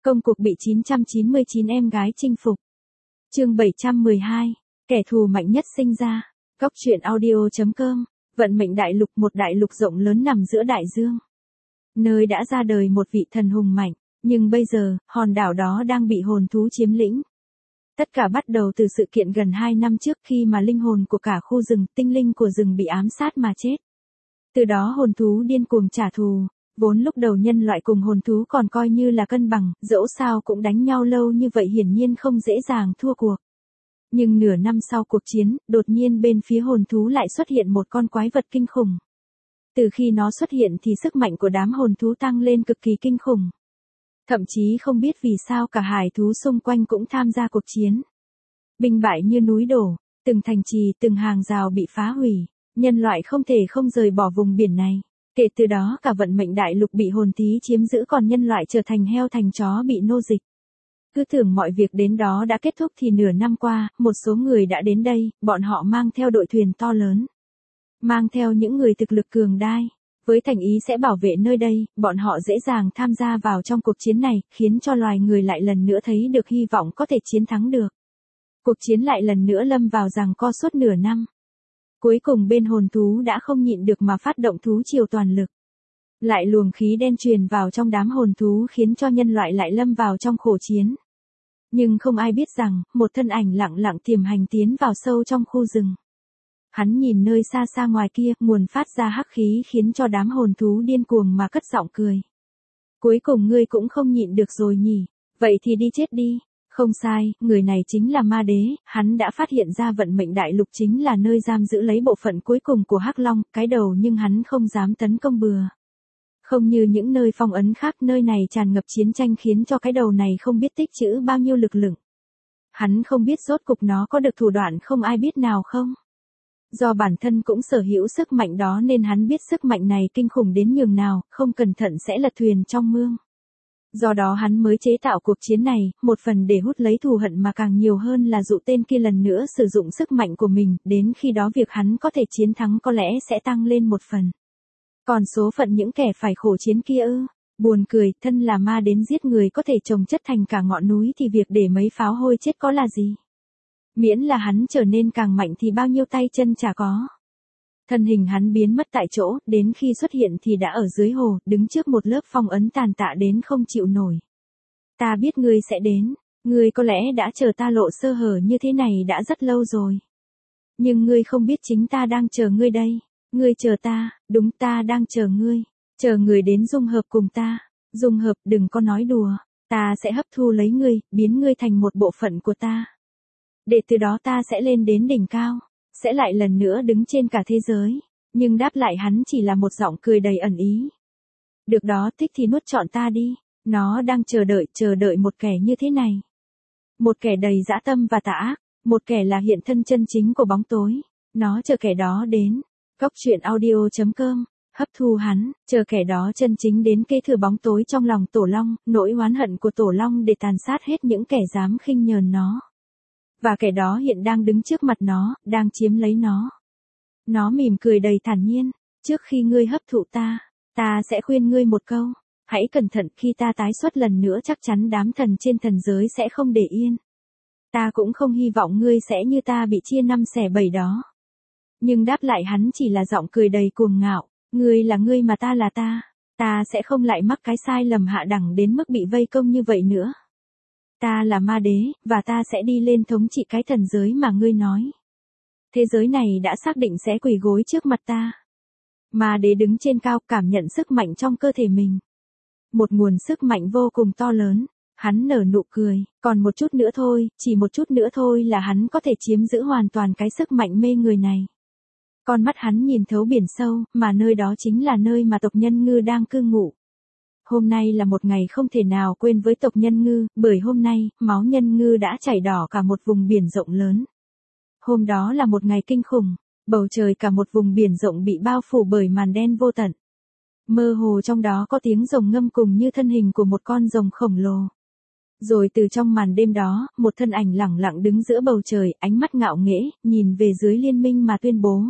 Công cuộc bị 999 em gái chinh phục. Chương 712. Kẻ thù mạnh nhất sinh ra. Góc truyện audio.com. Vận mệnh đại lục, một đại lục rộng lớn nằm giữa đại dương. Nơi đã ra đời một vị thần hùng mạnh, nhưng bây giờ, hòn đảo đó đang bị hồn thú chiếm lĩnh. Tất cả bắt đầu từ sự kiện gần 2 năm trước khi mà linh hồn của cả khu rừng, tinh linh của rừng bị ám sát mà chết. Từ đó hồn thú điên cuồng trả thù. Vốn lúc đầu nhân loại cùng hồn thú còn coi như là cân bằng, dẫu sao cũng đánh nhau lâu như vậy hiển nhiên không dễ dàng thua cuộc. Nhưng nửa năm sau cuộc chiến, đột nhiên bên phía hồn thú lại xuất hiện một con quái vật kinh khủng. Từ khi nó xuất hiện thì sức mạnh của đám hồn thú tăng lên cực kỳ kinh khủng. Thậm chí không biết vì sao cả hải thú xung quanh cũng tham gia cuộc chiến. Binh bại như núi đổ, từng thành trì, từng hàng rào bị phá hủy, nhân loại không thể không rời bỏ vùng biển này. Kể từ đó cả vận mệnh đại lục bị hồn thú chiếm giữ, còn nhân loại trở thành heo thành chó bị nô dịch. Cứ tưởng mọi việc đến đó đã kết thúc thì nửa năm qua, một số người đã đến đây, bọn họ mang theo đội thuyền to lớn. Mang theo những người thực lực cường đại, với thành ý sẽ bảo vệ nơi đây, bọn họ dễ dàng tham gia vào trong cuộc chiến này, khiến cho loài người lại lần nữa thấy được hy vọng có thể chiến thắng được. Cuộc chiến lại lần nữa lâm vào giằng co suốt nửa năm. Cuối cùng bên hồn thú đã không nhịn được mà phát động thú triều toàn lực. Lại luồng khí đen truyền vào trong đám hồn thú khiến cho nhân loại lại lâm vào trong khổ chiến. Nhưng không ai biết rằng, một thân ảnh lặng lặng tiềm hành tiến vào sâu trong khu rừng. Hắn nhìn nơi xa xa ngoài kia, nguồn phát ra hắc khí khiến cho đám hồn thú điên cuồng mà cất giọng cười. Cuối cùng ngươi cũng không nhịn được rồi nhỉ, vậy thì đi chết đi. Không sai, người này chính là ma đế, hắn đã phát hiện ra vận mệnh đại lục chính là nơi giam giữ lấy bộ phận cuối cùng của Hắc Long, cái đầu, nhưng hắn không dám tấn công bừa. Không như những nơi phong ấn khác, nơi này tràn ngập chiến tranh khiến cho cái đầu này không biết tích trữ bao nhiêu lực lượng. Hắn không biết rốt cục nó có được thủ đoạn không ai biết nào không. Do bản thân cũng sở hữu sức mạnh đó nên hắn biết sức mạnh này kinh khủng đến nhường nào, không cẩn thận sẽ lật thuyền trong mương. Do đó hắn mới chế tạo cuộc chiến này, một phần để hút lấy thù hận mà càng nhiều hơn là dụ tên kia lần nữa sử dụng sức mạnh của mình, đến khi đó việc hắn có thể chiến thắng có lẽ sẽ tăng lên một phần. Còn số phận những kẻ phải khổ chiến kia ư? Buồn cười, thân là ma đến giết người có thể chồng chất thành cả ngọn núi thì việc để mấy pháo hôi chết có là gì? Miễn là hắn trở nên càng mạnh thì bao nhiêu tay chân chả có. Thân hình hắn biến mất tại chỗ, đến khi xuất hiện thì đã ở dưới hồ, đứng trước một lớp phong ấn tàn tạ đến không chịu nổi. Ta biết ngươi sẽ đến, ngươi có lẽ đã chờ ta lộ sơ hở như thế này đã rất lâu rồi. Nhưng ngươi không biết chính ta đang chờ ngươi đây. Ngươi chờ ta, đúng, ta đang chờ ngươi. Chờ người đến dung hợp cùng ta. Dung hợp, đừng có nói đùa. Ta sẽ hấp thu lấy ngươi, biến ngươi thành một bộ phận của ta. Để từ đó ta sẽ lên đến đỉnh cao. Sẽ lại lần nữa đứng trên cả thế giới. Nhưng đáp lại hắn chỉ là một giọng cười đầy ẩn ý. Được đó, thích thì nuốt trọn ta đi. Nó đang chờ đợi một kẻ như thế này. Một kẻ đầy dã tâm và tà ác. Một kẻ là hiện thân chân chính của bóng tối. Nó chờ kẻ đó đến. Góc truyện audio.com. Hấp thu hắn, chờ kẻ đó chân chính đến kế thừa bóng tối trong lòng Tổ Long, nỗi oán hận của Tổ Long để tàn sát hết những kẻ dám khinh nhờn nó. Và kẻ đó hiện đang đứng trước mặt nó, đang chiếm lấy nó. Nó mỉm cười đầy thản nhiên, trước khi ngươi hấp thụ ta sẽ khuyên ngươi một câu, hãy cẩn thận, khi ta tái xuất lần nữa chắc chắn đám thần trên thần giới sẽ không để yên. Ta cũng không hy vọng ngươi sẽ như ta bị chia 5 xẻ 7 đó. Nhưng đáp lại hắn chỉ là giọng cười đầy cuồng ngạo, ngươi là ngươi mà ta là ta sẽ không lại mắc cái sai lầm hạ đẳng đến mức bị vây công như vậy nữa. Ta là ma đế, và ta sẽ đi lên thống trị cái thần giới mà ngươi nói. Thế giới này đã xác định sẽ quỳ gối trước mặt ta. Ma đế đứng trên cao, cảm nhận sức mạnh trong cơ thể mình. Một nguồn sức mạnh vô cùng to lớn. Hắn nở nụ cười, còn một chút nữa thôi, chỉ một chút nữa thôi là hắn có thể chiếm giữ hoàn toàn cái sức mạnh mê người này. Con mắt hắn nhìn thấu biển sâu, mà nơi đó chính là nơi mà tộc Nhân Ngư đang cư ngụ. Hôm nay là một ngày không thể nào quên với tộc Nhân Ngư, bởi hôm nay, máu Nhân Ngư đã chảy đỏ cả một vùng biển rộng lớn. Hôm đó là một ngày kinh khủng, bầu trời cả một vùng biển rộng bị bao phủ bởi màn đen vô tận. Mơ hồ trong đó có tiếng rồng ngâm cùng như thân hình của một con rồng khổng lồ. Rồi từ trong màn đêm đó, một thân ảnh lẳng lặng đứng giữa bầu trời, ánh mắt ngạo nghễ, nhìn về dưới liên minh mà tuyên bố.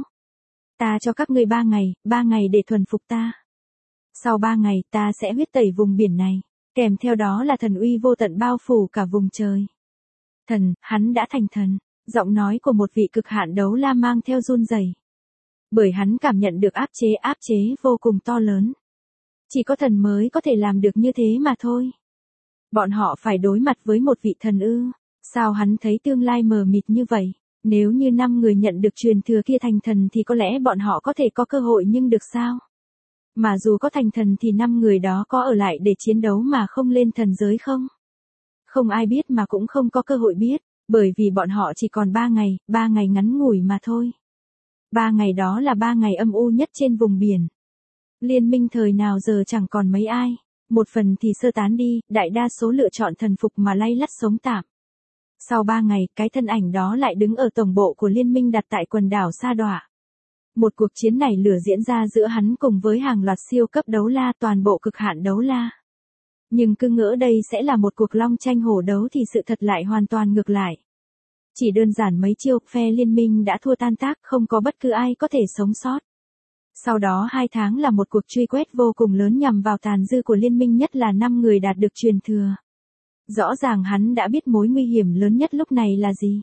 Ta cho các ngươi 3 ngày để thuần phục ta. Sau 3 ngày ta sẽ huyết tẩy vùng biển này. Kèm theo đó là thần uy vô tận bao phủ cả vùng trời. Thần, hắn đã thành thần. Giọng nói của một vị cực hạn đấu la mang theo run rẩy. Bởi hắn cảm nhận được áp chế vô cùng to lớn. Chỉ có thần mới có thể làm được như thế mà thôi. Bọn họ phải đối mặt với một vị thần ư? Sao hắn thấy tương lai mờ mịt như vậy? Nếu như 5 người nhận được truyền thừa kia thành thần thì có lẽ bọn họ có thể có cơ hội, nhưng được sao? Mà dù có thành thần thì 5 người đó có ở lại để chiến đấu mà không lên thần giới không? Không ai biết mà cũng không có cơ hội biết, bởi vì bọn họ chỉ còn 3 ngày ngắn ngủi mà thôi. 3 ngày đó là 3 ngày âm u nhất trên vùng biển. Liên minh thời nào giờ chẳng còn mấy ai, một phần thì sơ tán đi, đại đa số lựa chọn thần phục mà lay lắt sống tạm. Sau 3 ngày, cái thân ảnh đó lại đứng ở tổng bộ của liên minh đặt tại quần đảo Sa Đọa. Một cuộc chiến này lửa diễn ra giữa hắn cùng với hàng loạt siêu cấp đấu la, toàn bộ cực hạn đấu la. Nhưng cứ ngỡ đây sẽ là một cuộc long tranh hổ đấu thì sự thật lại hoàn toàn ngược lại. Chỉ đơn giản mấy chiêu, phe liên minh đã thua tan tác, không có bất cứ ai có thể sống sót. Sau đó 2 tháng là một cuộc truy quét vô cùng lớn nhằm vào tàn dư của liên minh, nhất là 5 người đạt được truyền thừa. Rõ ràng hắn đã biết mối nguy hiểm lớn nhất lúc này là gì.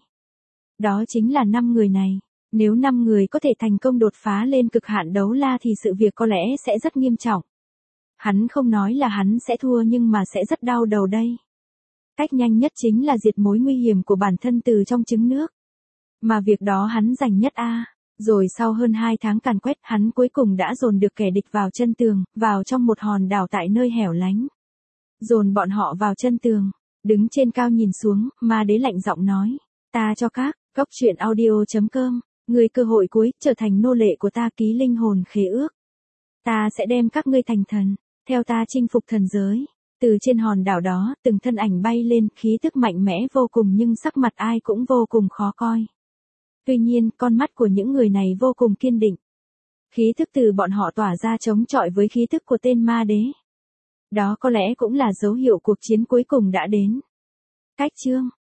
Đó chính là 5 người này. Nếu 5 người có thể thành công đột phá lên cực hạn đấu la thì sự việc có lẽ sẽ rất nghiêm trọng. Hắn không nói là hắn sẽ thua nhưng mà sẽ rất đau đầu đây. Cách nhanh nhất chính là diệt mối nguy hiểm của bản thân từ trong trứng nước. Mà việc đó hắn rành nhất a. Rồi sau hơn 2 tháng càn quét, hắn cuối cùng đã dồn được kẻ địch vào chân tường, vào trong một hòn đảo tại nơi hẻo lánh. Dồn bọn họ vào chân tường, đứng trên cao nhìn xuống, ma đế lạnh giọng nói, ta cho các, góc truyện audio.com, người cơ hội cuối, trở thành nô lệ của ta, ký linh hồn khế ước. Ta sẽ đem các ngươi thành thần, theo ta chinh phục thần giới. Từ trên hòn đảo đó, từng thân ảnh bay lên, khí tức mạnh mẽ vô cùng nhưng sắc mặt ai cũng vô cùng khó coi. Tuy nhiên, con mắt của những người này vô cùng kiên định. Khí thức từ bọn họ tỏa ra chống chọi với khí thức của tên ma đế. Đó có lẽ cũng là dấu hiệu cuộc chiến cuối cùng đã đến. Cách chương